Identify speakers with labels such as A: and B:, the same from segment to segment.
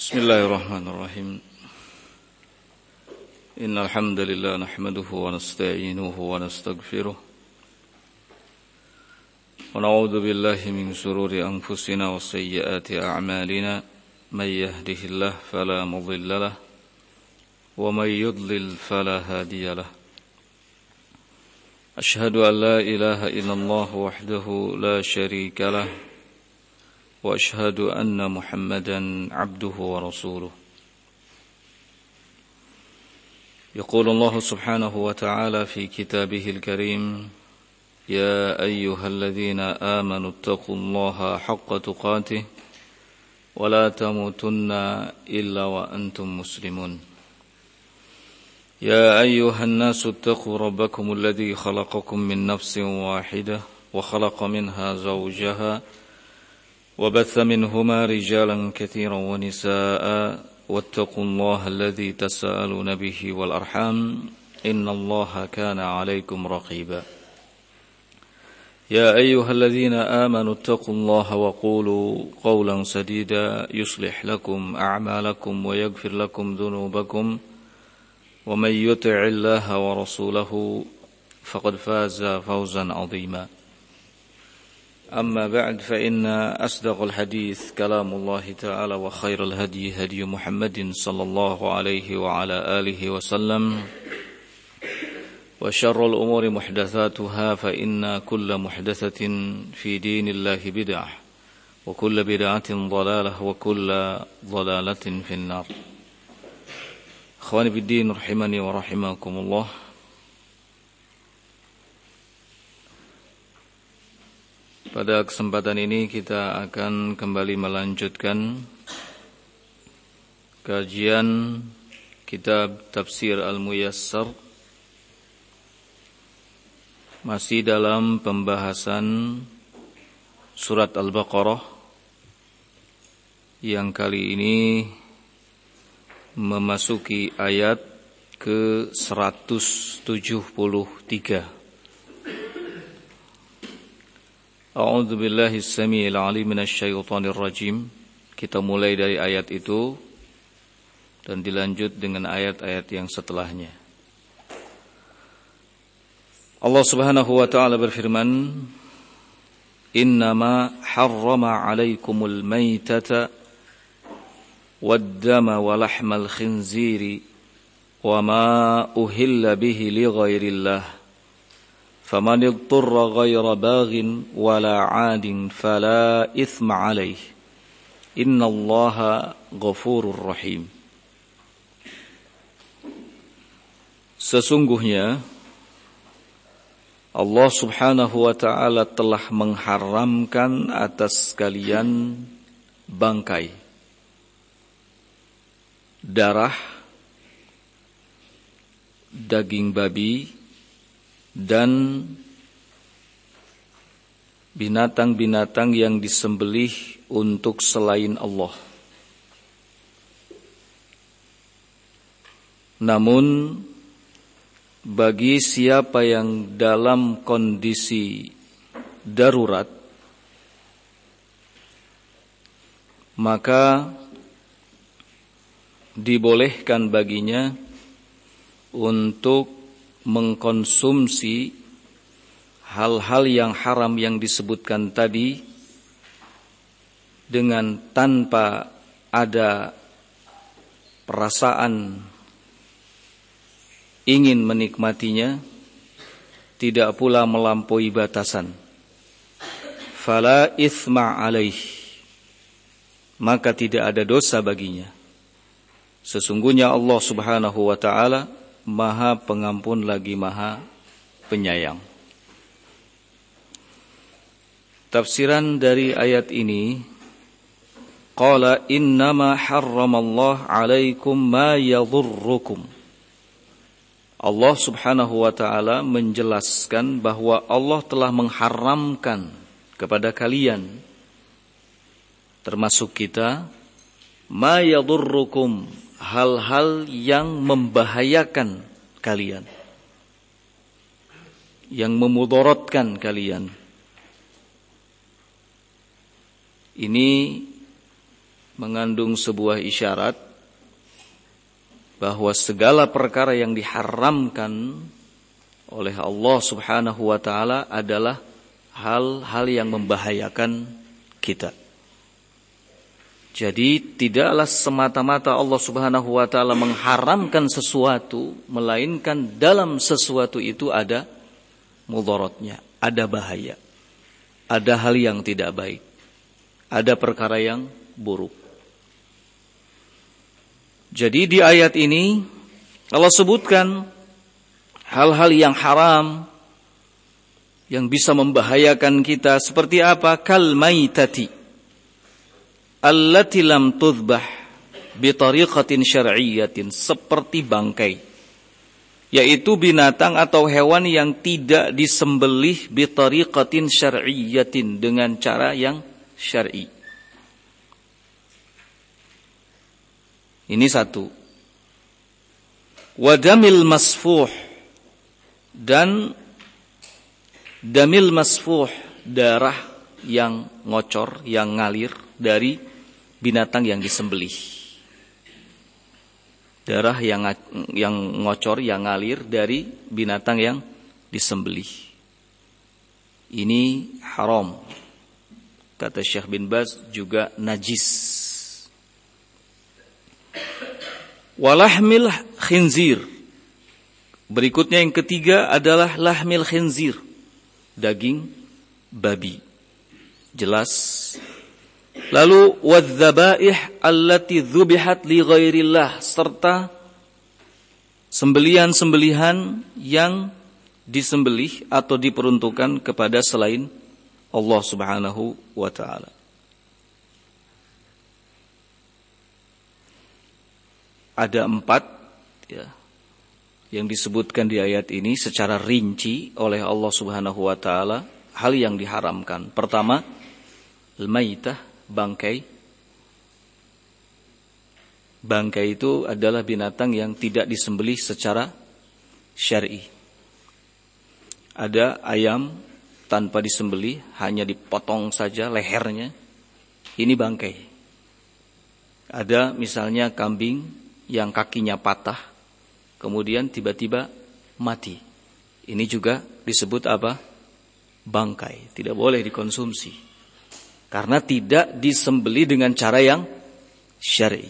A: Bismillahirrahmanirrahim. Innal hamdalillah nahmaduhu wa nasta'inuhu wa nastaghfiruh. Wa na'udzu billahi min shururi anfusina wa sayyiati a'malina. May yahdihillahu fala mudilla lahu wa may yudlil fala hadiya lahu. Ashhadu an la ilaha illallah wahdahu la syarika lahu wa ashhadu anna Muhammadan abduhu wa rasuluh. Yaqulu Allah subhanahu wa ta'ala fi kitabihil karim, ya ayyuhalladzina amanu taqullaha haqqa tuqatih wa la tamutunna illa wa antum muslimun. Ya ayyuhan nasu taqu rabbakumul ladzi khalaqakum min nafsin wahidah wa khalaqa minha zawjaha وبث منهما رجالا كثيرا ونساء واتقوا الله الذي تساءلون به والأرحام إن الله كان عليكم رقيبا يا أيها الذين آمنوا اتقوا الله وقولوا قولا سديدا يصلح لكم أعمالكم ويغفر لكم ذنوبكم ومن يطع الله ورسوله فقد فاز فوزا عظيما أما بعد فإن أصدق الحديث كلام الله تعالى وخير الهدي هدي محمد صلى الله عليه وعلى آله وسلم وشر الأمور محدثاتها فإن كل محدثة في دين الله بدعة وكل بدعة ضلالة وكل ضلالة في النار. أخواني بالدين رحمني ورحمكم الله. Pada kesempatan ini kita akan kembali melanjutkan kajian kitab Tafsir Al-Muyassar, masih dalam pembahasan surat Al-Baqarah yang kali ini memasuki ayat ke-173. A'udzu billahi as-sami'il 'alim minasyaitonir rajim. Kita mulai dari ayat itu dan dilanjut dengan ayat-ayat yang setelahnya. Allah Subhanahu wa ta'ala berfirman, "Innama harrama 'alaikumul maitata wad-dama wa lahmal khinziri wa ma uhilla bihi li ghairillah." فَمَنِ اضْطُرَّ غَيْرَ بَاغٍ وَلَا عَادٍ فَلَا إِثْمَ عَلَيْهِ إِنَّ اللَّهَ غَفُورٌ رَحِيمٌ. Sesungguhnya Allah Subhanahu wa ta'ala telah mengharamkan atas kalian bangkai, darah, daging babi, dan binatang-binatang yang disembelih untuk selain Allah. Namun bagi siapa yang dalam kondisi darurat, maka dibolehkan baginya untuk mengkonsumsi hal-hal yang haram yang disebutkan tadi dengan tanpa ada perasaan ingin menikmatinya, tidak pula melampaui batasan. Fala itsma alaih, maka tidak ada dosa baginya. Sesungguhnya Allah Subhanahu wa ta'ala Maha Pengampun lagi Maha Penyayang. Tafsiran dari ayat ini, qala innama harramallahu 'alaikum ma yadhurrukum. Allah Subhanahu wa ta'ala menjelaskan bahwa Allah telah mengharamkan kepada kalian, termasuk kita, ma yadhurrukum, hal-hal yang membahayakan kalian, yang memudaratkan kalian. Ini mengandung sebuah isyarat bahwa segala perkara yang diharamkan oleh Allah Subhanahu wa taala adalah hal-hal yang membahayakan kita. Jadi tidaklah semata-mata Allah Subhanahu wa taala mengharamkan sesuatu, melainkan dalam sesuatu itu ada mudaratnya, ada bahaya. Ada hal yang tidak baik. Ada perkara yang buruk. Jadi di ayat ini Allah sebutkan hal-hal yang haram yang bisa membahayakan kita seperti apa? Kal maitati allati lam tudbah bi tariqatin syar'iyyatin, seperti bangkai, yaitu binatang atau hewan yang tidak disembelih bi tariqatin syar'iyyatin, dengan cara yang syar'i. Ini satu. Wadamil masfuh, dan damil masfuh, darah yang ngocor, yang ngalir dari binatang yang disembelih. Darah yang ngocor, yang ngalir dari binatang yang disembelih. Ini haram. Kata Syekh bin Baz juga najis. Walahmil khinzir. Berikutnya yang ketiga adalah lahmil khinzir, daging babi. Jelas. Lalu wadzabaih allati dzubihat li ghairillah, serta sembelihan-sembelihan yang disembelih atau diperuntukkan kepada selain Allah Subhanahu wa taala. Ada 4 ya, yang disebutkan di ayat ini secara rinci oleh Allah Subhanahu wa taala, hal yang diharamkan. Pertama, al-maitah, bangkai. Bangkai itu adalah binatang yang tidak disembelih secara syar'i. Ada ayam tanpa disembelih, hanya dipotong saja lehernya. Ini bangkai. Ada misalnya kambing yang kakinya patah, kemudian tiba-tiba mati. Ini juga disebut apa? Bangkai. Tidak boleh dikonsumsi, karena tidak disembelih dengan cara yang syar'i.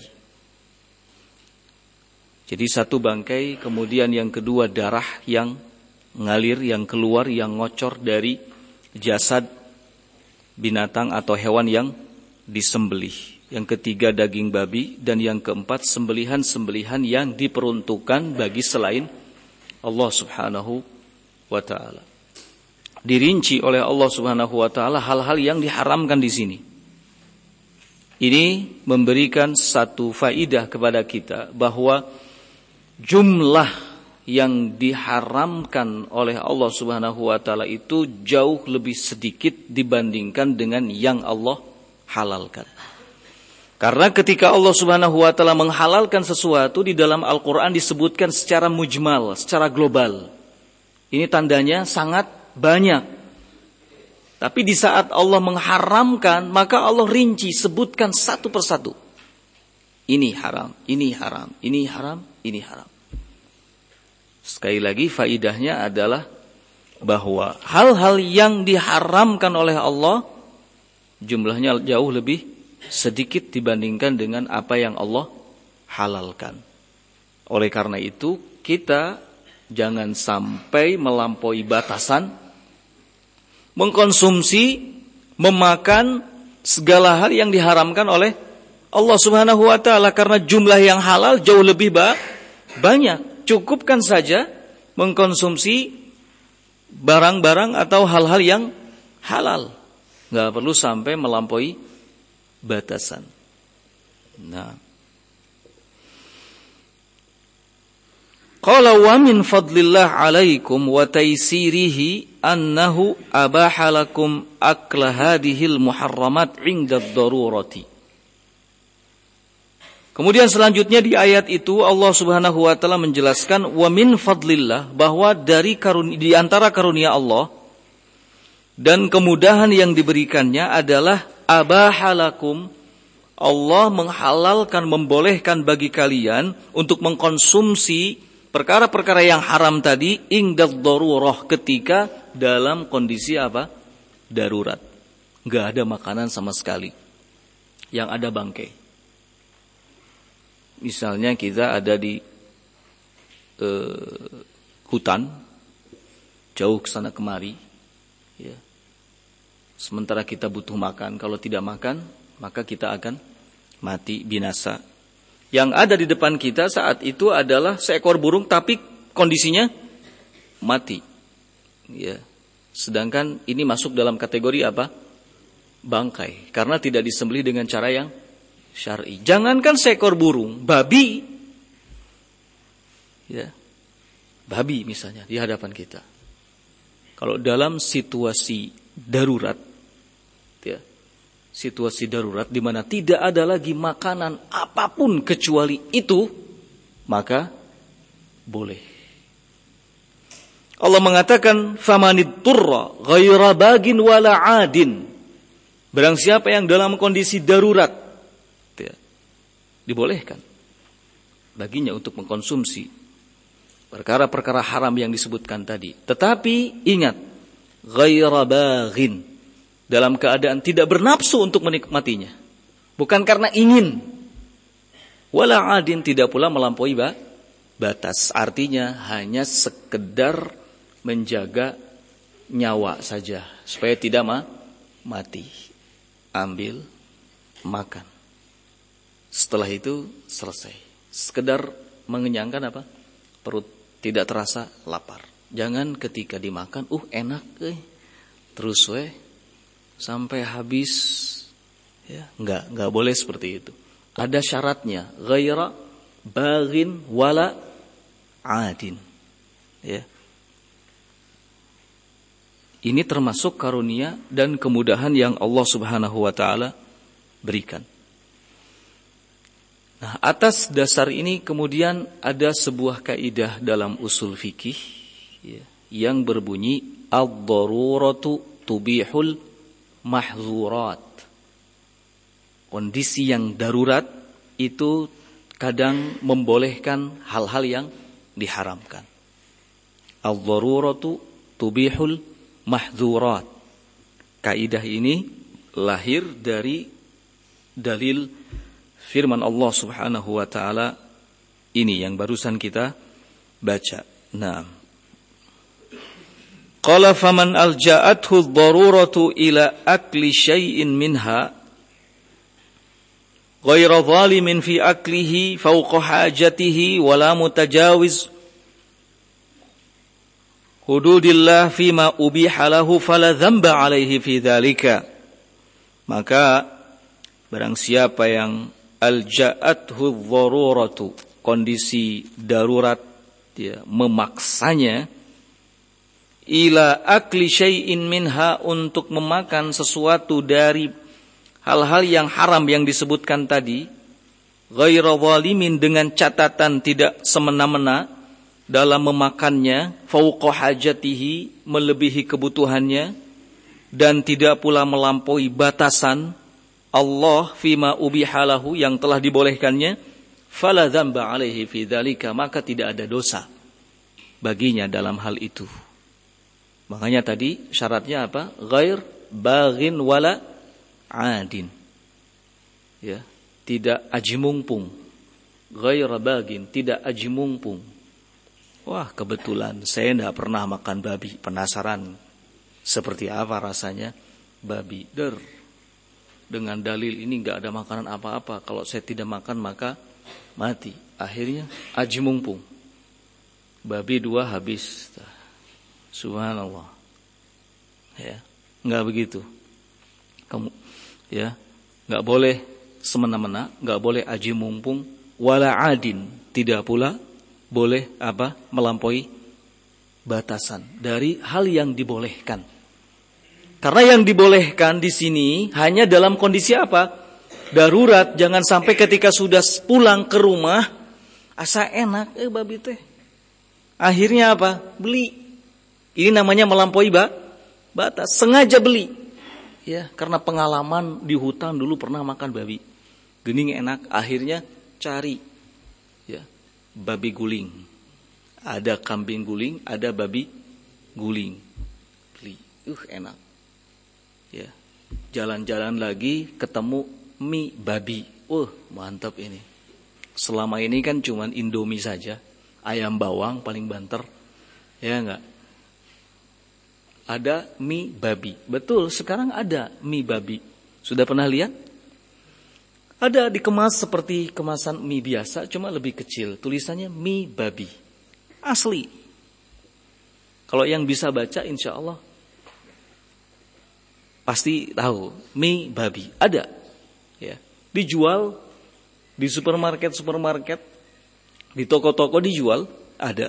A: Jadi satu bangkai, kemudian yang kedua darah yang ngalir, yang keluar, yang ngocor dari jasad binatang atau hewan yang disembelih. Yang ketiga daging babi, dan yang keempat sembelihan-sembelihan yang diperuntukkan bagi selain Allah Subhanahu wa taala. Dirinci oleh Allah Subhanahu wa taala hal-hal yang diharamkan di sini. Ini memberikan satu faidah kepada kita bahwa jumlah yang diharamkan oleh Allah Subhanahu wa taala itu jauh lebih sedikit dibandingkan dengan yang Allah halalkan. Karena ketika Allah Subhanahu wa taala menghalalkan sesuatu, di dalam Al-Qur'an disebutkan secara mujmal, secara global. Ini tandanya sangat banyak. Tapi di saat Allah mengharamkan, maka Allah rinci, sebutkan satu persatu. Ini haram, ini haram, ini haram, ini haram. Sekali lagi faidahnya adalah bahwa hal-hal yang diharamkan oleh Allah jumlahnya jauh lebih sedikit dibandingkan dengan apa yang Allah halalkan. Oleh karena itu, kita jangan sampai melampaui batasan mengkonsumsi, memakan segala hal yang diharamkan oleh Allah Subhanahu wa taala, karena jumlah yang halal jauh lebih banyak. Cukupkan saja mengkonsumsi barang-barang atau hal-hal yang halal. Enggak perlu sampai melampaui batasan. Nah, qala wa min fadlillah alaikum wa taysirihi annahu abaha lakum akla hadhil muharramat 'inda ad-darurati. Kemudian selanjutnya di ayat itu Allah Subhanahu wa taala menjelaskan wa min fadlillah, bahwa di antara karunia Allah dan kemudahan yang diberikannya adalah abahalakum, Allah menghalalkan, membolehkan bagi kalian untuk mengkonsumsi perkara-perkara yang haram tadi ingdad darurah, ketika dalam kondisi apa? Darurat. Enggak ada makanan sama sekali. Yang ada bangkai. Misalnya kita ada di hutan, jauh ke sana kemari, ya. Sementara kita butuh makan, kalau tidak makan, maka kita akan mati, binasa. Yang ada di depan kita saat itu adalah seekor burung, tapi kondisinya mati. Ya. Sedangkan ini masuk dalam kategori apa? Bangkai. Karena tidak disembelih dengan cara yang syar'i. Jangankan seekor burung, babi. Ya. Babi misalnya di hadapan kita. Kalau dalam situasi darurat, ya, situasi darurat di mana tidak ada lagi makanan apapun kecuali itu, maka boleh. Allah mengatakan, "Famanidturra ghaira bagin wala 'adin." Barang siapa yang dalam kondisi darurat, ya, dibolehkan baginya untuk mengkonsumsi perkara-perkara haram yang disebutkan tadi. Tetapi ingat, ghaira baghin, dalam keadaan tidak bernafsu untuk menikmatinya. Bukan karena ingin. Wala adin, tidak pula melampaui batas. Artinya hanya sekedar menjaga nyawa saja supaya tidak mati. Ambil, makan. Setelah itu selesai. Sekedar mengenyangkan apa? Perut, tidak terasa lapar. Jangan ketika dimakan, enak, terus sampai habis, ya, enggak boleh seperti itu. Ada syaratnya, ghaira baghin wala adin. Ya. Ini termasuk karunia dan kemudahan yang Allah Subhanahu wa taala berikan. Nah, atas dasar ini kemudian ada sebuah kaidah dalam usul fikih, ya, yang berbunyi ad-daruratu tubihul mahzurat. Kondisi yang darurat itu kadang membolehkan hal-hal yang diharamkan. Ad-daruratu tubihul mahzurat. Kaidah ini lahir dari dalil firman Allah Subhanahu wa taala ini yang barusan kita baca. Nah, qala faman alja'athu ad-daruratu ila akli syai'in minha ghayra zalimin fi aklihi fawqa hajatihi wala mutajawiz hududillah fima ubiha lahu fala dzamba alaihi fi dzalika. Maka barang siapa yang alja'athu ad-daruratu, kondisi darurat, ya, memaksanya, ila akli syai'in minha, untuk memakan sesuatu dari hal-hal yang haram yang disebutkan tadi, ghaira zalimin, dengan catatan tidak semena-mena dalam memakannya, fauqa hajatihi, melebihi kebutuhannya, dan tidak pula melampaui batasan Allah fima ubiha lahu, yang telah dibolehkannya, fala dzamba alaihi fi dzalika, maka tidak ada dosa baginya dalam hal itu. Makanya tadi syaratnya apa? Ghair baghin wala adin. Ya, tidak aji mumpung. Ghair baghin, tidak aji mumpung. Wah, kebetulan saya tidak pernah makan babi, penasaran seperti apa rasanya babi. Dengan dalil ini nggak ada makanan apa-apa. Kalau saya tidak makan maka mati. Akhirnya aji mumpung. Babi 2 habis. Subhanallah. Ya, nggak begitu. Kamu, ya, nggak boleh semena-mena, nggak boleh aji mumpung, wala adin, tidak pula boleh apa? Melampaui batasan dari hal yang dibolehkan. Karena yang dibolehkan di sini hanya dalam kondisi apa? Darurat. Jangan sampai ketika sudah pulang ke rumah, asa enak, babi teh. Akhirnya apa? Beli. Ini namanya melampaui batas. Sengaja beli. Ya, karena pengalaman di hutan dulu pernah makan babi. Gening enak, akhirnya cari ya, babi guling. Ada kambing guling, ada babi guling. Beli, enak. Ya. Jalan-jalan lagi ketemu mie babi. Mantap ini. Selama ini kan cuman Indomie saja, ayam bawang paling banter. Ya enggak? Ada mie babi. Betul, sekarang ada mie babi. Sudah pernah lihat? Ada dikemas seperti kemasan mie biasa, cuma lebih kecil. Tulisannya mie babi. Asli. Kalau yang bisa baca insya Allah pasti tahu. Mie babi. Ada. Ya. Dijual di supermarket, di toko-toko dijual. Ada.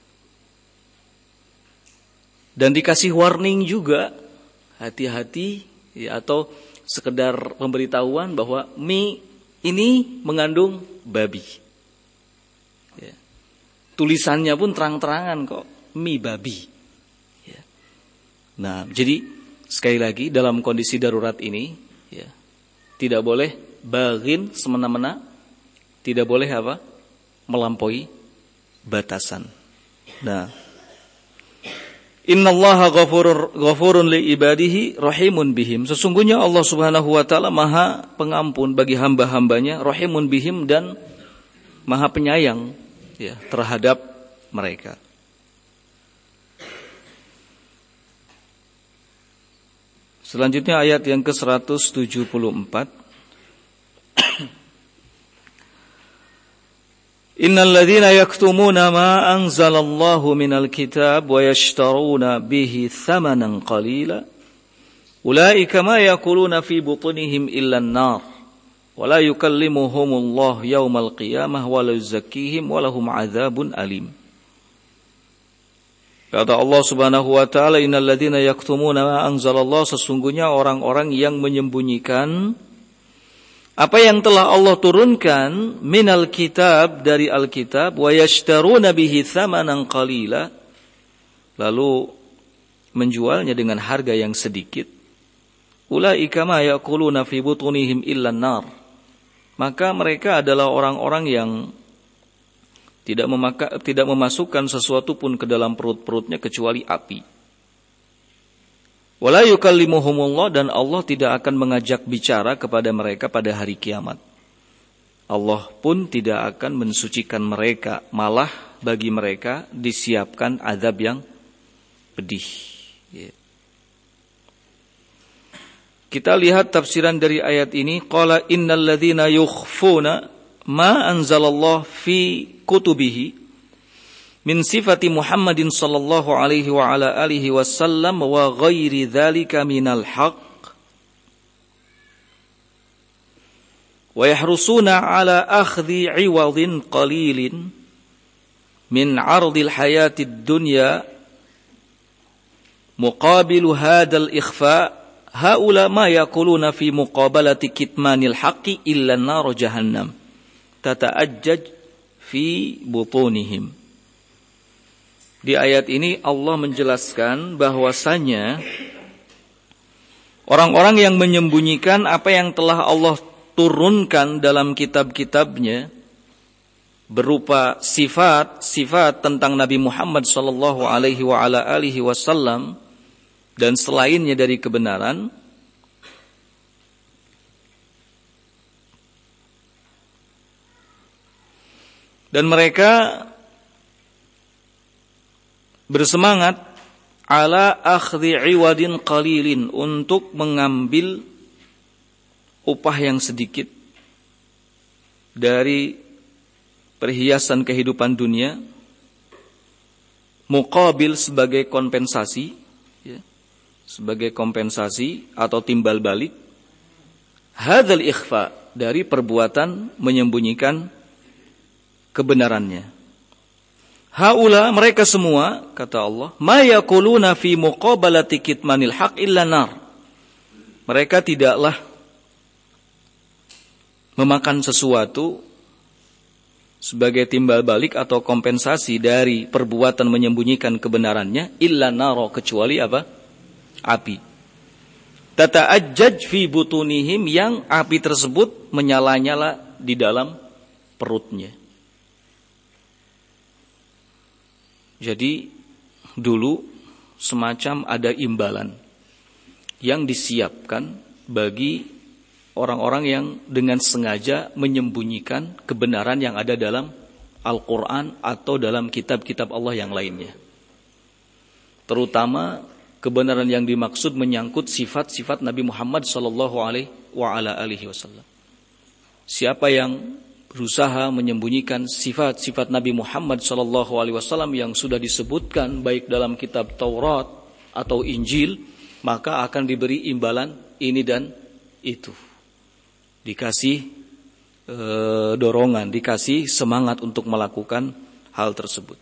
A: Dan dikasih warning juga, hati-hati ya, atau sekedar pemberitahuan bahwa mie ini mengandung babi. Ya. Tulisannya pun terang-terangan kok, mie babi. Ya. Nah, jadi sekali lagi dalam kondisi darurat ini, ya, tidak boleh baghin semena-mena, tidak boleh apa? Melampaui batasan. Nah, Innallaha ghafurun li ibadihi rahimun bihim. Sesungguhnya Allah Subhanahu wa taala Maha Pengampun bagi hamba-hambanya, rahimun bihim, dan Maha Penyayang ya terhadap mereka. Selanjutnya ayat yang ke-174. Innal ladzina yaktumuna ma anzalallahu minal kitab wa yashtaruna bihi thamanan qalila ulaika ma yakuluna fi butunihim illa an-nar wa la yukallimuhumullahu yawmal qiyamah wa la yuzakkihim wa lahum adzabun alim. Kata Allah Subhanahu wa taala, innal ladzina yaktumuna ma anzalallahu, sesungguhnya orang-orang yang menyembunyikan apa yang telah Allah turunkan minal kitab, dari Alkitab, wa yashtaruna bihi thamanan qalila, lalu menjualnya dengan harga yang sedikit. Ulaika ma yaquluna fi butunihim illa nar. Maka mereka adalah orang-orang yang tidak memasukkan sesuatu pun ke dalam perut-perutnya kecuali api. Wala yukallimuhumullah, dan Allah tidak akan mengajak bicara kepada mereka pada hari kiamat. Allah pun tidak akan mensucikan mereka, malah bagi mereka disiapkan azab yang pedih. Kita lihat tafsiran dari ayat ini. Qala innal ladzina yukhfuna ma anzalallahu fi kutubihi min sifati Muhammadin sallallahu alaihi wa ala alihi wasallam wa ghairi dzalika minal haqq wa yahrusuna ala akhdhi 'iwadin qalilin min 'ardil hayatid dunya muqabilu hadzal ikhfa haula ma yaquluna fi muqabalati kitmanil haqqi illa nar jahannam tata'ajjaj fi butunihim. Di ayat ini Allah menjelaskan bahwasanya orang-orang yang menyembunyikan apa yang telah Allah turunkan dalam kitab-kitabnya berupa sifat-sifat tentang Nabi Muhammad sallallahu alaihi wa ala alihi wasallam dan selainnya dari kebenaran, dan mereka bersemangat ala akhdhi 'iwadin qalilin, untuk mengambil upah yang sedikit dari perhiasan kehidupan dunia, muqabil sebagai kompensasi ya, sebagai kompensasi atau timbal balik hadzal ikhfa, dari perbuatan menyembunyikan kebenarannya. Haula, mereka semua, kata Allah, ma yaquluna fi muqabalati kitmanil haq illa nar. Mereka tidaklah memakan sesuatu sebagai timbal balik atau kompensasi dari perbuatan menyembunyikan kebenarannya illa nar, kecuali apa? Api. tata'ajjaj fi butunihim, yang api tersebut menyala-nyala di dalam perutnya. Jadi dulu semacam ada imbalan yang disiapkan bagi orang-orang yang dengan sengaja menyembunyikan kebenaran yang ada dalam Al-Quran atau dalam kitab-kitab Allah yang lainnya. Terutama kebenaran yang dimaksud menyangkut sifat-sifat Nabi Muhammad SAW. Siapa yang berusaha menyembunyikan sifat-sifat Nabi Muhammad SAW yang sudah disebutkan baik dalam kitab Taurat atau Injil, maka akan diberi imbalan ini dan itu. Dikasih dorongan, dikasih semangat untuk melakukan hal tersebut.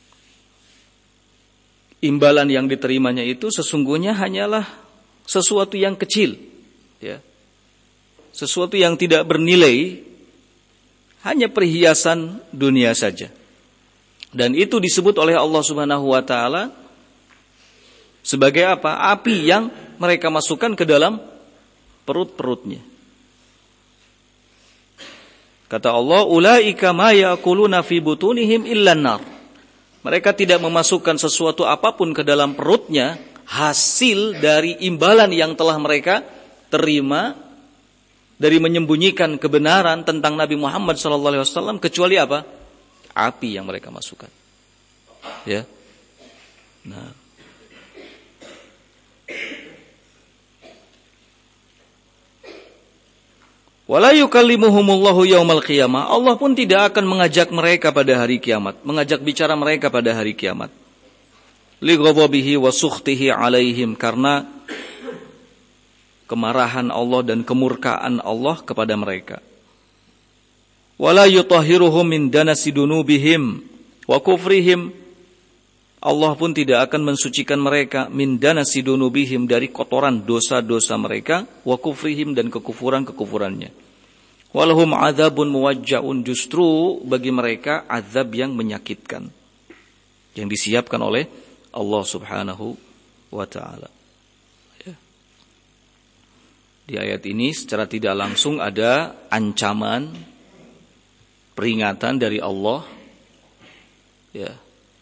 A: Imbalan yang diterimanya itu sesungguhnya hanyalah sesuatu yang kecil, ya. Sesuatu yang tidak bernilai, hanya perhiasan dunia saja. Dan itu disebut oleh Allah Subhanahu wa taala sebagai apa? Api yang mereka masukkan ke dalam perut-perutnya. Kata Allah, ulaika ma yaquluna fi butunihim illan nar. Mereka tidak memasukkan sesuatu apapun ke dalam perutnya hasil dari imbalan yang telah mereka terima dari menyembunyikan kebenaran tentang Nabi Muhammad SAW, kecuali apa? Api yang mereka masukkan. Ya. Nah. Wala yukallimuhumullahu yaumal qiyamah. Allah pun tidak akan mengajak mereka pada hari kiamat, mengajak bicara mereka pada hari kiamat. Li ghadabihi wa sukhtihi alaihim, karena kemarahan Allah dan kemurkaan Allah kepada mereka. Wala yutahhiruhum min danasi dunubihim wa kufrihim. Allah pun tidak akan mensucikan mereka min danasi dunubihim, dari kotoran dosa-dosa mereka, wa kufrihim, dan kekufuran-kekufurannya. Walahum adzabun muwajjaun, justru bagi mereka azab yang menyakitkan yang disiapkan oleh Allah Subhanahu wa taala. Di ayat ini secara tidak langsung ada ancaman, peringatan dari Allah, ya,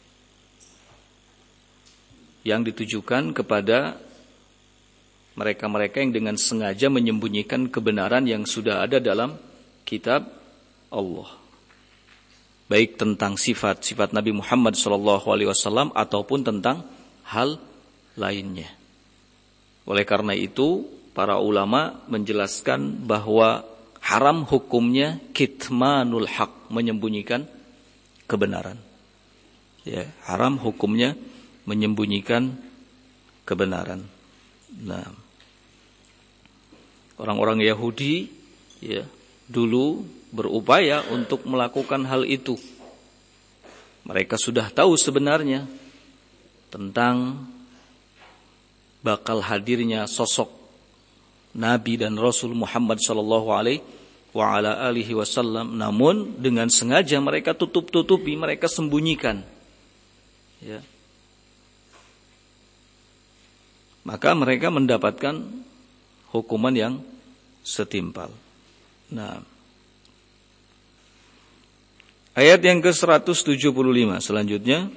A: yang ditujukan kepada mereka-mereka yang dengan sengaja menyembunyikan kebenaran yang sudah ada dalam kitab Allah, baik tentang sifat-sifat Nabi Muhammad SAW ataupun tentang hal lainnya. Oleh karena itu, para ulama menjelaskan bahwa haram hukumnya kitmanul haq, menyembunyikan kebenaran. Ya, haram hukumnya menyembunyikan kebenaran. Nah, orang-orang Yahudi, ya, dulu berupaya untuk melakukan hal itu. Mereka sudah tahu sebenarnya tentang bakal hadirnya sosok Nabi dan Rasul Muhammad sallallahu alaihi wasallam, namun dengan sengaja mereka tutup-tutupi, mereka sembunyikan. Ya. Maka mereka mendapatkan hukuman yang setimpal. Nah, ayat yang ke-175 selanjutnya.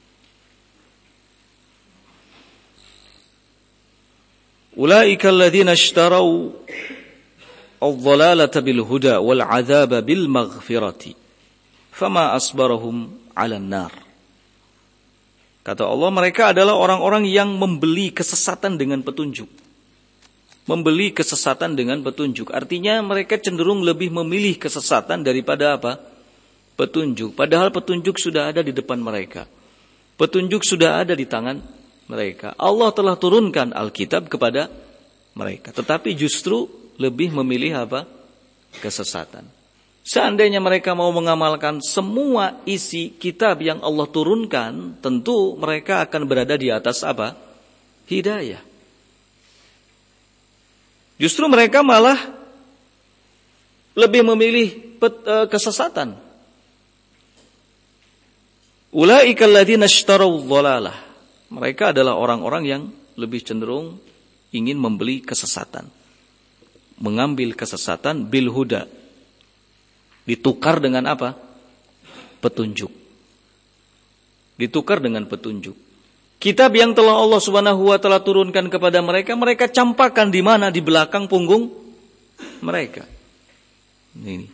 A: Ulaika alladzina ishtarau adh-dhalalata bil huda wal 'adzaba bil maghfirati fama asbarahum 'alan nar. Kata Allah, mereka adalah orang-orang yang membeli kesesatan dengan petunjuk. Membeli kesesatan dengan petunjuk. Artinya mereka cenderung lebih memilih kesesatan daripada apa? Petunjuk. Padahal petunjuk sudah ada di depan mereka. Petunjuk sudah ada di tangan mereka. Allah telah turunkan Alkitab kepada mereka. Tetapi justru lebih memilih apa? Kesesatan. Seandainya mereka mau mengamalkan semua isi kitab yang Allah turunkan, tentu mereka akan berada di atas apa? Hidayah. Justru mereka malah lebih memilih kesesatan. Ulaika alladzina ishtaraw dhalalah. Mereka adalah orang-orang yang lebih cenderung ingin membeli kesesatan. Mengambil kesesatan bil huda. Ditukar dengan apa? Petunjuk. Ditukar dengan petunjuk. Kitab yang telah Allah Subhanahu wa taala turunkan kepada mereka, mereka campakkan di mana? Di belakang punggung mereka. Ini.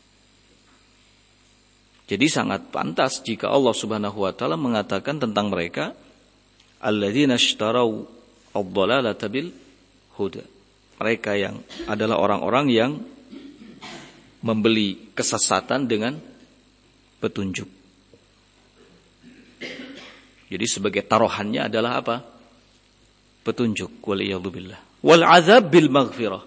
A: Jadi sangat pantas jika Allah Subhanahu wa taala mengatakan tentang mereka, alladzina ishtarau ad-dhalalata bil huda. Mereka yang adalah orang-orang yang membeli kesesatan dengan petunjuk. Jadi sebagai taruhannya adalah apa? Petunjuk. Waliyadzubillah. Wal azab bil maghfirah.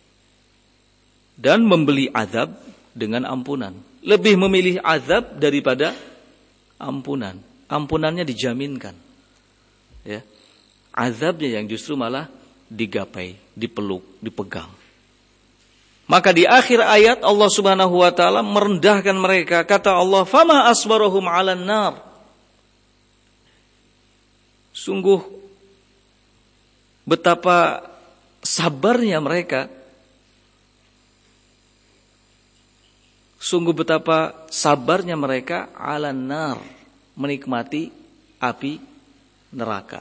A: Dan membeli azab dengan ampunan. Lebih memilih azab daripada ampunan. Ampunannya dijaminkan. Ya. Azabnya yang justru malah digapai, dipeluk, dipegang. Maka di akhir ayat Allah Subhanahu wa taala merendahkan mereka. Kata Allah, "Fama asbarahum 'alan nar." Sungguh betapa sabarnya mereka. Sungguh betapa sabarnya mereka 'alan nar, menikmati api neraka.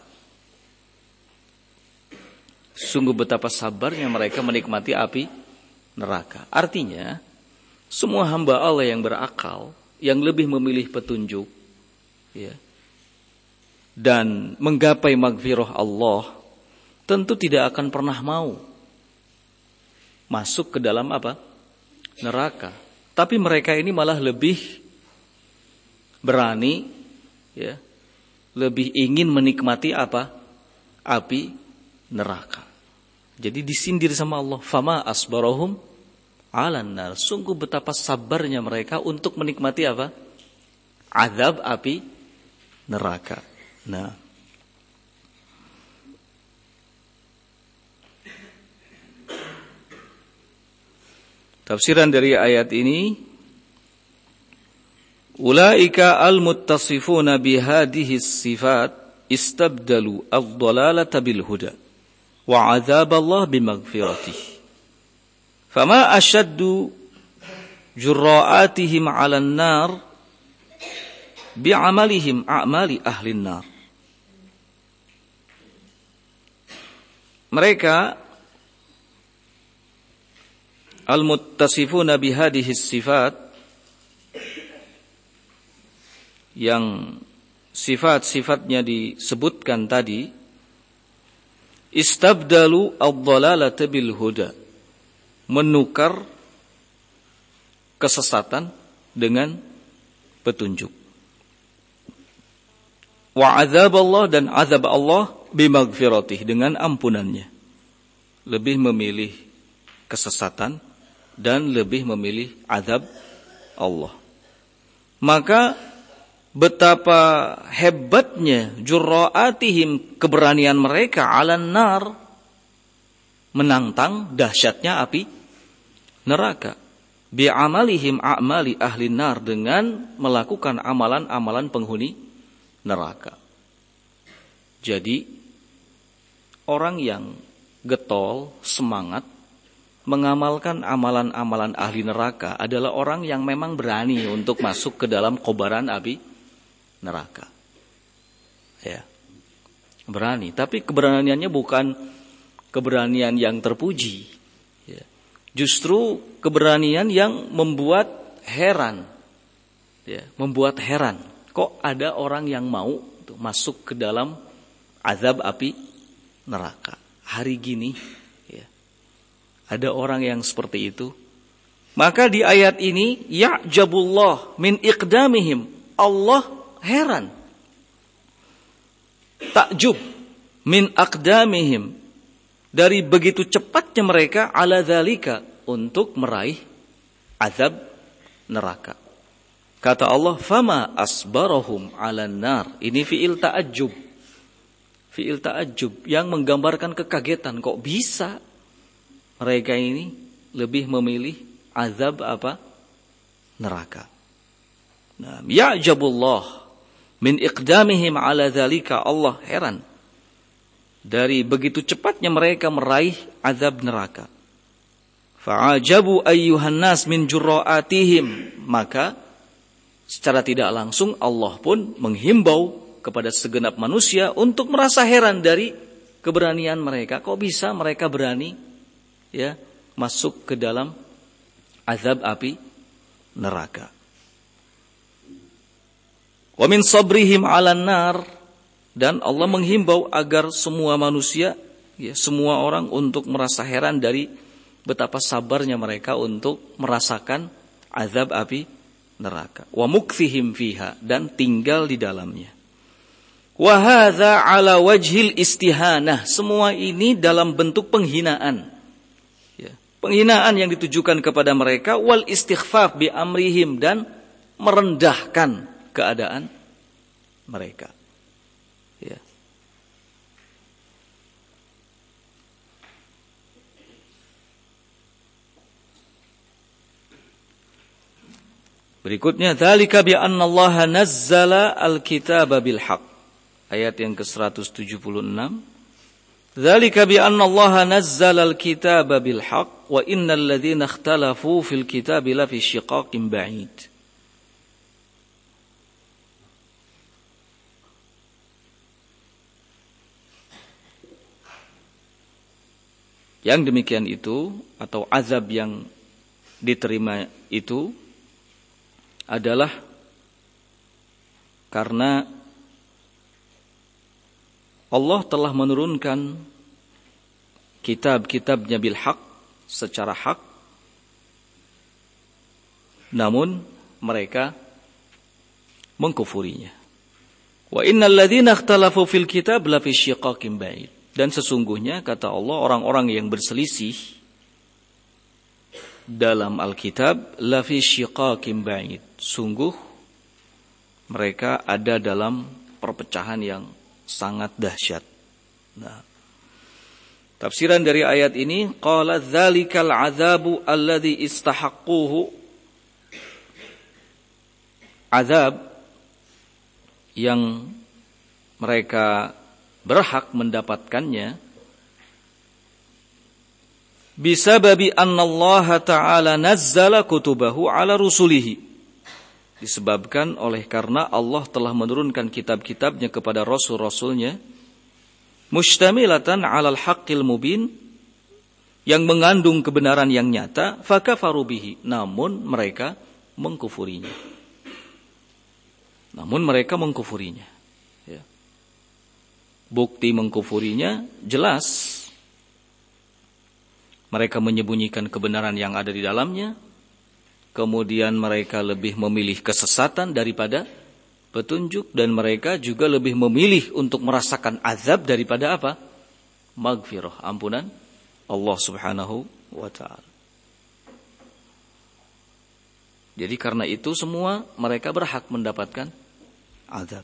A: Sungguh betapa sabarnya mereka menikmati api neraka. Artinya, semua hamba Allah yang berakal, yang lebih memilih petunjuk, ya, dan menggapai maghfirah Allah, tentu tidak akan pernah mau masuk ke dalam apa? Neraka. Tapi mereka ini malah lebih berani, ya, lebih ingin menikmati apa? Api neraka. Jadi disindir sama Allah, fama asbarahum 'alan nar. Sungguh betapa sabarnya mereka untuk menikmati apa? Azab api neraka. Nah, tafsiran dari ayat ini, ulaika al-muttasifuna bihadhihi sifat istabdalu ad-dhalalata bil huda wa 'adzab Allah bimaghfiratih. Fama ashaddu jurra'atihim 'alan nar bi'amalihim a'mali ahlin nar. Mereka al-muttasifuna bihadhihi sifat, yang sifat-sifatnya disebutkan tadi, istabdalu ad-dhalalata bil huda, menukar kesesatan dengan petunjuk. Wa azab Allah, dan azab Allah bimaghfiratih, dengan ampunannya. Lebih memilih kesesatan dan lebih memilih azab Allah. Maka betapa hebatnya jurra'atihim, keberanian mereka, 'alan nar, menantang dahsyatnya api neraka. Bi'amalihim a'mali ahli nar, dengan melakukan amalan-amalan penghuni neraka. Jadi orang yang getol, semangat mengamalkan amalan-amalan ahli neraka adalah orang yang memang berani untuk masuk ke dalam kobaran api neraka. Ya. Berani, tapi keberaniannya bukan keberanian yang terpuji. Ya. Justru keberanian yang membuat heran. Ya, membuat heran. Kok ada orang yang mau masuk ke dalam azab api neraka hari gini? Ya. Ada orang yang seperti itu. Maka di ayat ini, ya'jabullah min iqdamihim, Allah heran, takjub min aqdamihim, dari begitu cepatnya mereka, ala dzalika, untuk meraih azab neraka. Kata Allah, fama asbarahum 'alan nar. Ini fi'il ta'ajjub. Fi'il ta'ajjub yang menggambarkan kekagetan. Kok bisa mereka ini lebih memilih azab apa? Neraka. Nah, ya'jabullah min iqdamihim 'ala dzalika, Allah heran dari begitu cepatnya mereka meraih azab neraka. Fa'ajabu ayyuhan nas min jurra'atihim, maka secara tidak langsung Allah pun menghimbau kepada segenap manusia untuk merasa heran dari keberanian mereka. Kok bisa mereka berani ya masuk ke dalam azab api neraka. Wa min sabrihim 'alan nar, dan Allah menghimbau agar semua manusia ya semua orang untuk merasa heran dari betapa sabarnya mereka untuk merasakan azab api neraka. Wa mukthihim fiha, dan tinggal di dalamnya. Wa hadza 'ala wajhil istihanah, semua ini dalam bentuk penghinaan. Ya, penghinaan yang ditujukan kepada mereka, wal istighfaf bi amrihim, dan merendahkan keadaan mereka. Ya. Berikutnya, dzalika bi anna Allah nazzala al-kitaba bil haqq. Ayat yang ke-176. Dzalika bi anna Allah nazzala al-kitaba bil haqq wa innal ladzina ikhtalafu fil kitabi lafi shiqaqin ba'id. Yang demikian itu, atau azab yang diterima itu adalah karena Allah telah menurunkan kitab-kitabnya bil haq, secara hak, namun mereka mengkufurinya. Wa innal ladzina ikhtalafu fil kitab lafi syiqaqin ba'id. Dan sesungguhnya, kata Allah, orang-orang yang berselisih dalam Alkitab lafi syiqaqin ba'id, sungguh mereka ada dalam perpecahan yang sangat dahsyat. Nah, tafsiran dari ayat ini, qala dzalikal adzabu alladzi istahaqquhu, azab yang mereka berhak mendapatkannya, bisababi annallaha ta'ala nazzala kutubahu ala rusulihi, disebabkan oleh karena Allah telah menurunkan kitab-kitabnya kepada rasul-rasulnya, mustamilatan alal haqqil mubin, yang mengandung kebenaran yang nyata, fakafaru bihi, namun mereka mengkufurinya. Ya. Bukti mengkufurinya jelas. Mereka menyembunyikan kebenaran yang ada di dalamnya. Kemudian mereka lebih memilih kesesatan daripada petunjuk. Dan mereka juga lebih memilih untuk merasakan azab daripada apa? Maghfirah, ampunan Allah subhanahu wa ta'ala. Jadi karena itu semua mereka berhak mendapatkan azab.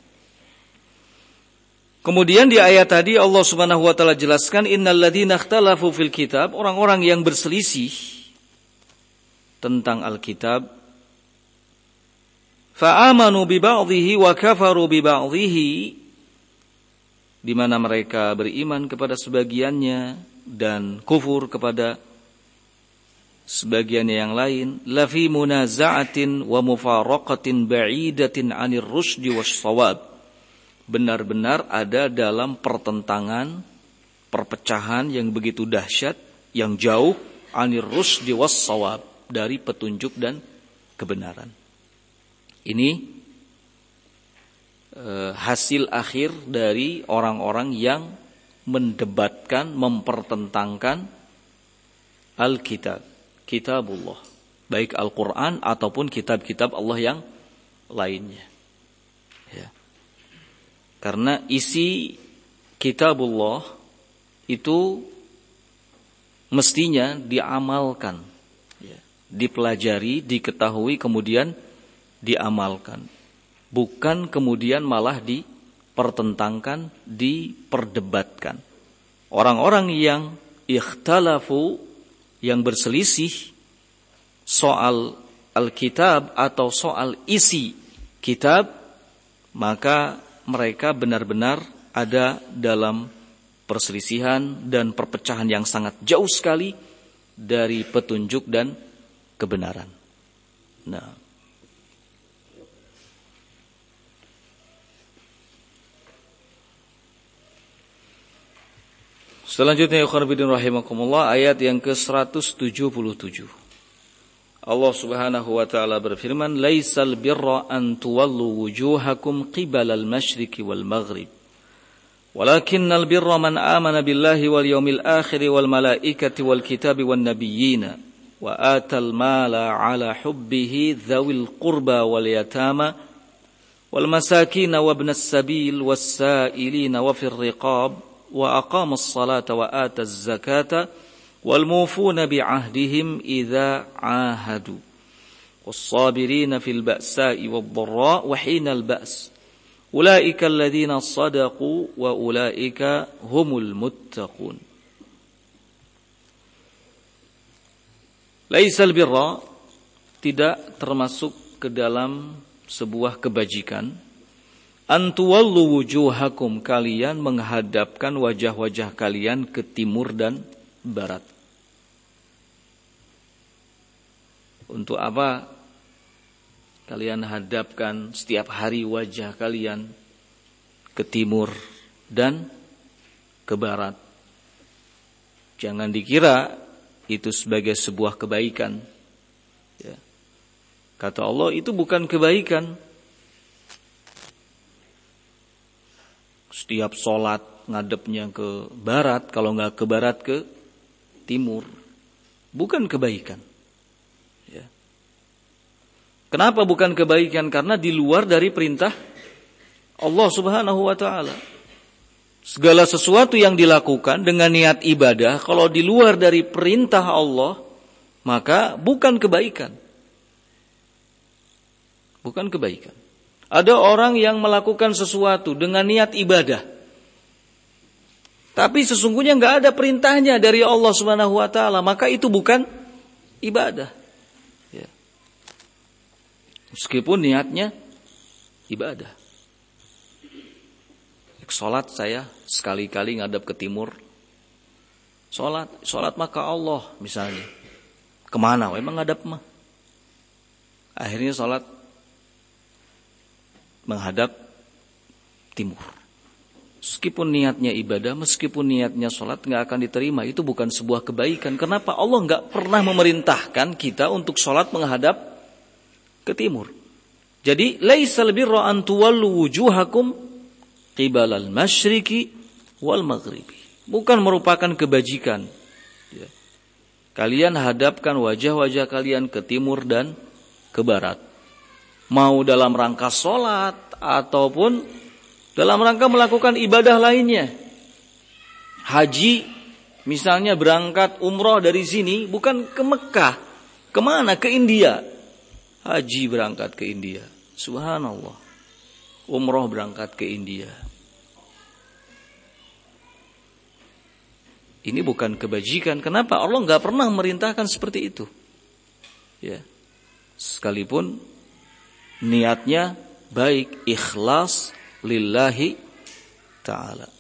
A: Kemudian di ayat tadi Allah Subhanahu wa taala jelaskan, innal ladzina ikhtalafu fil kitab, orang-orang yang berselisih tentang Alkitab, fa amanu bi ba'dhihi wa kafaru bi ba'dhihi, di mana mereka beriman kepada sebagiannya dan kufur kepada sebagiannya yang lain, la fi munaza'atin wa mufaraqatin ba'idatin 'anir rusdi wash-shawab, benar-benar ada dalam pertentangan, perpecahan yang begitu dahsyat, yang jauh, anir rusdi was-shawab, dari petunjuk dan kebenaran. Ini hasil akhir dari orang-orang yang mendebatkan, mempertentangkan Alkitab, kitabullah, baik Al-Quran ataupun kitab-kitab Allah yang lainnya. Ya. Karena isi kitabullah itu mestinya diamalkan, ya, dipelajari, diketahui, kemudian diamalkan. Bukan kemudian malah dipertentangkan, diperdebatkan. Orang-orang yang ikhtalafu, yang berselisih soal Alkitab atau soal isi kitab, maka mereka benar-benar ada dalam perselisihan dan perpecahan yang sangat jauh sekali dari petunjuk dan kebenaran. Nah, selanjutnya ikhwan fillah rahimakumullah, ayat yang ke-177. Allah Subhanahu wa taala berfirman, "Laisal birra an tuwallu wujuhakum qibalal masyriqi wal maghrib, walakinnal birra man amana billahi wal yawmil akhir wal malaikati wal kitabi wan nabiyyina wa atal mala ala hubbihi dzawil qurba wal yatama wal masakin wa ibnas sabil was sa'ilina wa fir riqab wa aqamas salata wa ataz zakata wal mufuna bi'ahdihim idza 'ahadu was sabirina fil ba'sa'i wad dharra wa hinal ba's ulaika alladziina shadaqu wa ulaika humul muttaqun." Laisal birra, tidak termasuk ke dalam sebuah kebajikan, antuwallu wujuhakum, kalian menghadapkan wajah-wajah kalian ke timur dan barat. Untuk apa kalian hadapkan setiap hari wajah kalian ke timur dan ke barat? Jangan dikira itu sebagai sebuah kebaikan. Ya. Kata Allah, itu bukan kebaikan. Setiap sholat ngadepnya ke barat, kalau nggak ke barat ke timur, bukan kebaikan. Ya. Kenapa bukan kebaikan? Karena di luar dari perintah Allah Subhanahu wa taala. Segala sesuatu yang dilakukan dengan niat ibadah, kalau di luar dari perintah Allah, maka bukan kebaikan. Bukan kebaikan. Ada orang yang melakukan sesuatu dengan niat ibadah, tapi sesungguhnya nggak ada perintahnya dari Allah Subhanahu wa taala, maka itu bukan ibadah. Ya. Meskipun niatnya ibadah. Sholat saya sekali-kali ngadap ke timur. Sholat maka Allah misalnya. Kemana? Emang ngadap mah. Akhirnya sholat menghadap timur. Meskipun niatnya ibadah, meskipun niatnya sholat, nggak akan diterima. Itu bukan sebuah kebaikan. Kenapa? Allah nggak pernah memerintahkan kita untuk sholat menghadap ke timur. Jadi, laisal birra an tuwallu wujuhakum qibalal masyriqi wal maghribi. Bukan merupakan kebajikan. Ya. Kalian hadapkan wajah-wajah kalian ke timur dan ke barat. Mau dalam rangka sholat ataupun dalam rangka melakukan ibadah lainnya. Haji, misalnya berangkat umroh dari sini, bukan ke Mekah. Kemana? Ke India. Haji berangkat ke India. Subhanallah. Umroh berangkat ke India. Ini bukan kebajikan. Kenapa? Allah nggak pernah memerintahkan seperti itu. Ya. Sekalipun niatnya baik, ikhlas lillahi ta'ala.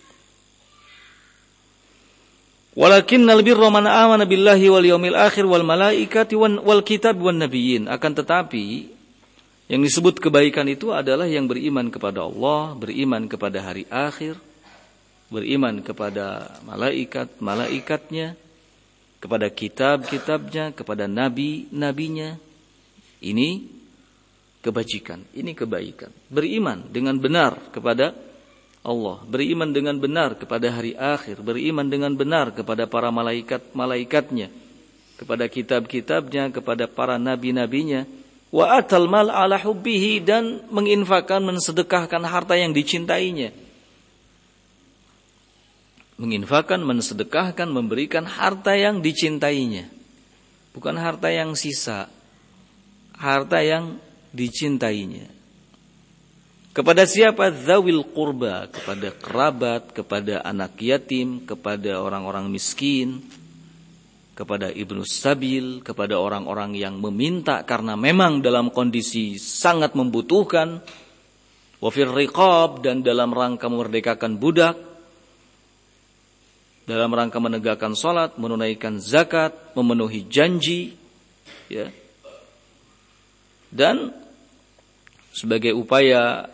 A: Walakinnal birra man amana billahi wal yawmil akhir wal malaikati wal kitab wan nabiyyin. Akan tetapi yang disebut kebaikan itu adalah yang beriman kepada Allah, beriman kepada hari akhir, beriman kepada malaikat-malaikatnya, kepada kitab-kitabnya, kepada nabi-nabinya. Ini kebajikan, ini kebaikan. Beriman dengan benar kepada Allah, beriman dengan benar kepada hari akhir, beriman dengan benar kepada para malaikat-malaikatnya, kepada kitab-kitabnya, kepada para nabi-nabinya. Wa atal mal ala hubbihi, dan menginfakkan, mensedekahkan harta yang dicintainya. Menginfakkan, mensedekahkan, memberikan harta yang dicintainya. Bukan harta yang sisa, harta yang dicintainya. Kepada siapa? Dzawil qurba, kepada kerabat, kepada anak yatim, kepada orang-orang miskin, kepada ibnu sabil, kepada orang-orang yang meminta karena memang dalam kondisi sangat membutuhkan, wa fir riqab, dan dalam rangka memerdekakan budak, dalam rangka menegakkan salat, menunaikan zakat, memenuhi janji, ya. Dan sebagai upaya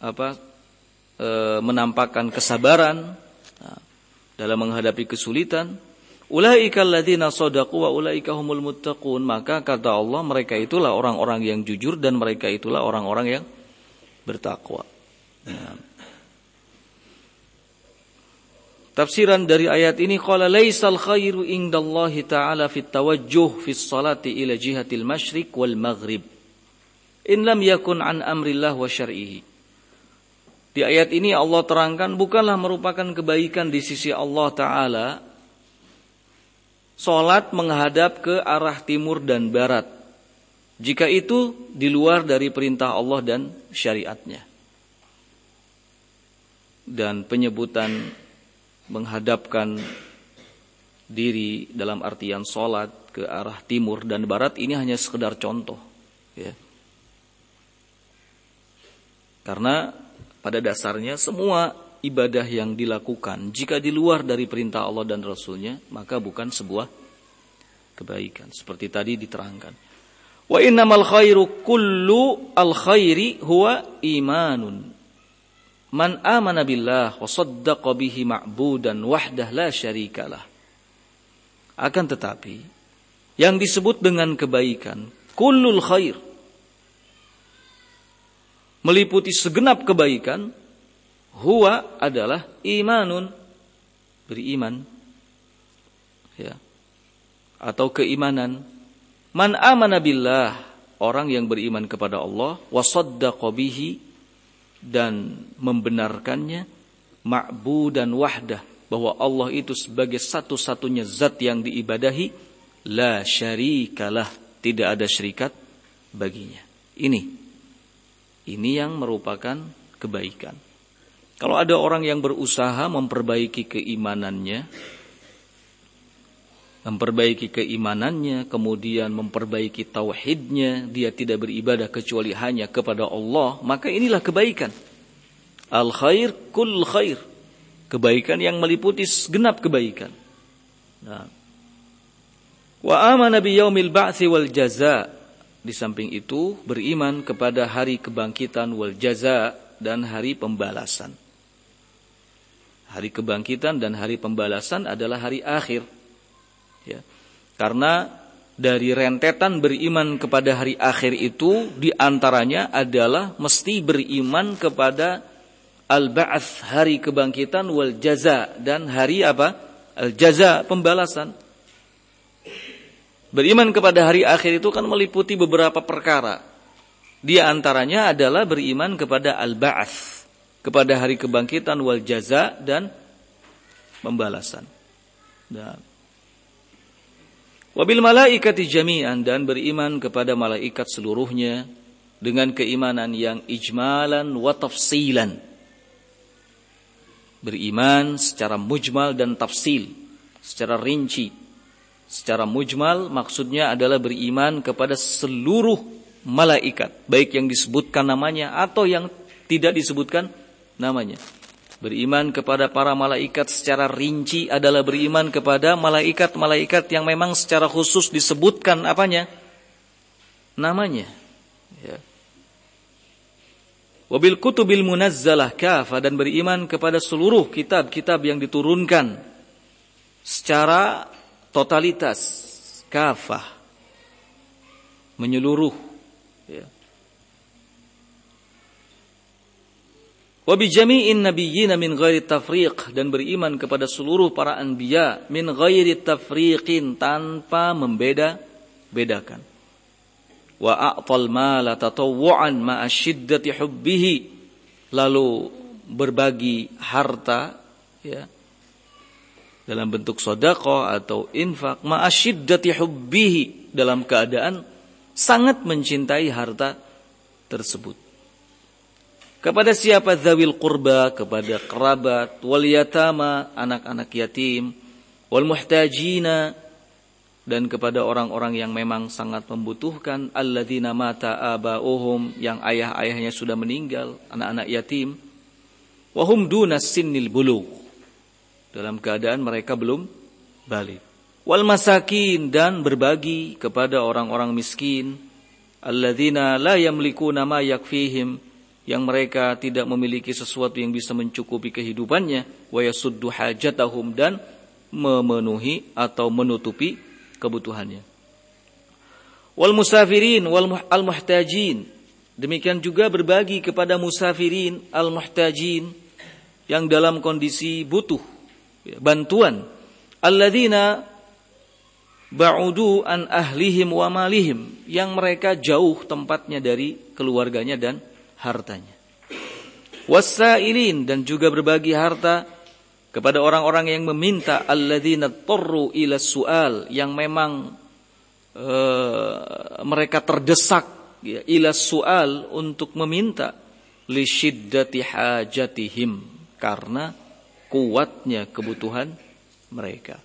A: menampakkan kesabaran dalam menghadapi kesulitan. Ulaika alladzina shadaqu wa ulaika humul muttaqun. Maka kata Allah, mereka itulah orang-orang yang jujur dan mereka itulah orang-orang yang bertakwa. Ya. Tafsiran dari ayat ini, qala laisal khairu indallahi ta'ala fit tawajjuh fis salati ila jihatil masyriq wal maghrib in lam yakun an amrillah wa syar'ihi. Di ayat ini Allah terangkan bukanlah merupakan kebaikan di sisi Allah Ta'ala salat menghadap ke arah timur dan barat, jika itu di luar dari perintah Allah dan syariatnya. Dan penyebutan menghadapkan diri dalam artian salat ke arah timur dan barat ini hanya sekedar contoh, ya. Karena pada dasarnya semua ibadah yang dilakukan jika di luar dari perintah Allah dan Rasulnya maka bukan sebuah kebaikan. Seperti tadi diterangkan, wa innamal khairu kullu al khairi huwa imanun man amana billah wa saddaqa bihi ma'budan wahdah la syarikalah. Akan tetapi yang disebut dengan kebaikan kullul khair meliputi segenap kebaikan, huwa adalah imanun, beriman, ya, atau keimanan. Man amana billah, orang yang beriman kepada Allah, wa saddaqa bihi, dan membenarkannya, ma'budan wahdah, bahwa Allah itu sebagai satu-satunya zat yang diibadahi, la syarikalah, tidak ada syirikat baginya. Ini yang merupakan kebaikan. Kalau ada orang yang berusaha memperbaiki keimanannya, kemudian memperbaiki tauhidnya, dia tidak beribadah kecuali hanya kepada Allah, maka inilah kebaikan. Al khair kull khair, kebaikan yang meliputi segenap kebaikan. Nah. Wa amana bi yaumil ba'tsi wal jazaa. Di samping itu beriman kepada hari kebangkitan wal jaza, dan hari pembalasan. Hari kebangkitan dan hari pembalasan adalah hari akhir, ya. Karena dari rentetan beriman kepada hari akhir itu diantaranya adalah mesti beriman kepada al-ba'ats, hari kebangkitan, wal jaza, dan hari al-jaza, pembalasan. Beriman kepada hari akhir itu kan meliputi beberapa perkara. Di antaranya adalah beriman kepada al-ba'ats, kepada hari kebangkitan, wal jaza, dan pembalasan. Wabil malaikati jami'an, dan beriman kepada malaikat seluruhnya dengan keimanan yang ijmalan wa tafsilan. Beriman secara mujmal dan tafsil, secara rinci. Secara mujmal maksudnya adalah beriman kepada seluruh malaikat, baik yang disebutkan namanya atau yang tidak disebutkan namanya. Beriman kepada para malaikat secara rinci adalah beriman kepada malaikat-malaikat yang memang secara khusus disebutkan namanya. Ya. Wabil kutubil munazzalah kafa, dan beriman kepada seluruh kitab-kitab yang diturunkan secara totalitas, kafah, menyeluruh, ya. Wa bi jami'in nabiyyin min ghairi tafriq, dan beriman kepada seluruh para anbiya min ghairi tafriqin, tanpa membeda-bedakan. Wa a'tal mala tatawwu'an ma'a syiddati hubbihi, lalu berbagi harta, ya, dalam bentuk sedekah atau infak, ma'asyiddati hubbihi, dalam keadaan sangat mencintai harta tersebut. Kepada siapa? Dzawil qurba, kepada kerabat, wal yatama, anak-anak yatim, wal muhtajina, dan kepada orang-orang yang memang sangat membutuhkan, alladzina mata aba'uhum, yang ayah-ayahnya sudah meninggal, anak-anak yatim, wa hum dunas sinnil bulugh, dalam keadaan mereka belum balik. Wal masakin, dan berbagi kepada orang-orang miskin, alladzina la yamlikuna ma yakfihim, yang mereka tidak memiliki sesuatu yang bisa mencukupi kehidupannya, wa yasuddu hajatahum, dan memenuhi atau menutupi kebutuhannya. Wal musafirin wal al-muhtajin, demikian juga berbagi kepada musafirin al-muhtajin yang dalam kondisi butuh bantuan, alladzina ba'udu an ahlihim wa malihim, yang mereka jauh tempatnya dari keluarganya dan hartanya. Wasailin, dan juga berbagi harta kepada orang-orang yang meminta, alladzina tarru ila su'al, yang memang mereka terdesak ya, ila su'al, untuk meminta, li syiddati hajatihim, karena kuatnya kebutuhan mereka.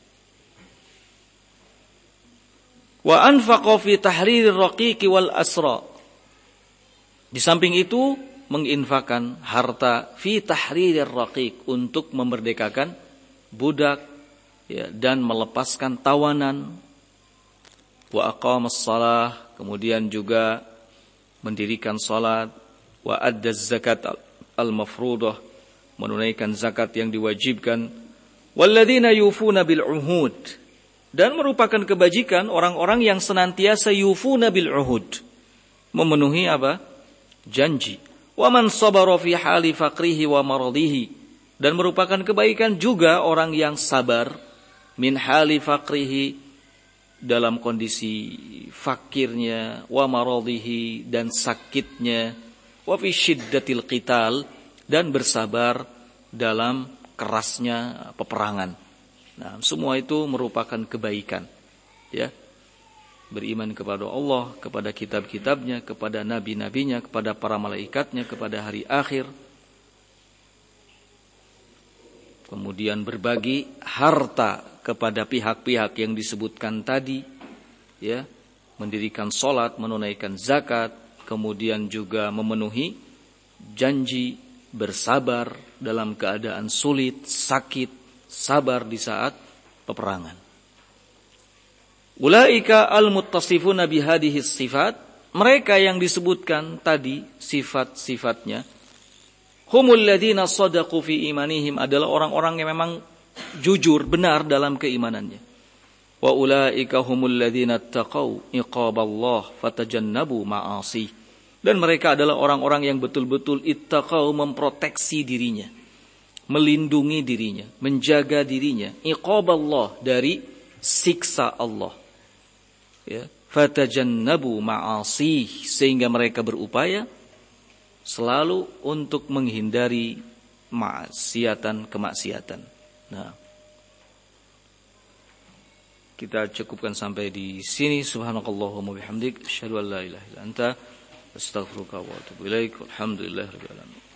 A: Wa anfaqa fi tahririr raqiqi wal asra. Di samping itu menginfakkan harta fi tahririr raqiq, untuk memerdekakan budak ya, dan melepaskan tawanan. Wa aqamas shalah, kemudian juga mendirikan salat. Wa addaz zakat al-mafruḍah, menunaikan zakat yang diwajibkan. Walladzina yufuna bil uhud, dan merupakan kebajikan orang-orang yang senantiasa yufuna bil uhud, memenuhi apa? Janji. Wa man sabara fi hali faqrihi wa maradihi, dan merupakan kebaikan juga orang yang sabar min hali faqrihi, dalam kondisi fakirnya, wa maradihi, dan sakitnya, wa fi syiddatil qital, dan bersabar dalam kerasnya peperangan. Nah, semua itu merupakan kebaikan. Ya. Beriman kepada Allah, kepada kitab-kitabnya, kepada nabi-nabinya, kepada para malaikatnya, kepada hari akhir. Kemudian berbagi harta kepada pihak-pihak yang disebutkan tadi, ya, mendirikan salat, menunaikan zakat, kemudian juga memenuhi janji, bersabar dalam keadaan sulit, sakit, sabar di saat peperangan. Ulaika al-muttasifuna bihadihi sifat, mereka yang disebutkan tadi sifat-sifatnya, humul ladzina shadaqu fi imanihim, adalah orang-orang yang memang jujur, benar dalam keimanannya. Wa ulaika humul ladzina taqau iqaballah fatajannabu ma'asi, dan mereka adalah orang-orang yang betul-betul ittaqau, memproteksi dirinya, melindungi dirinya, menjaga dirinya, iqaballah, dari siksa Allah. Ya, fatajannabu ma'asi, sehingga mereka berupaya selalu untuk menghindari kemaksiatan. Nah, kita cukupkan sampai di sini. Subhanakallahumma bihamdik, asyhadu an la ilaha illa anta, astaghfiruka wa atubu ilaik. Alhamdulillahirabbil alamin.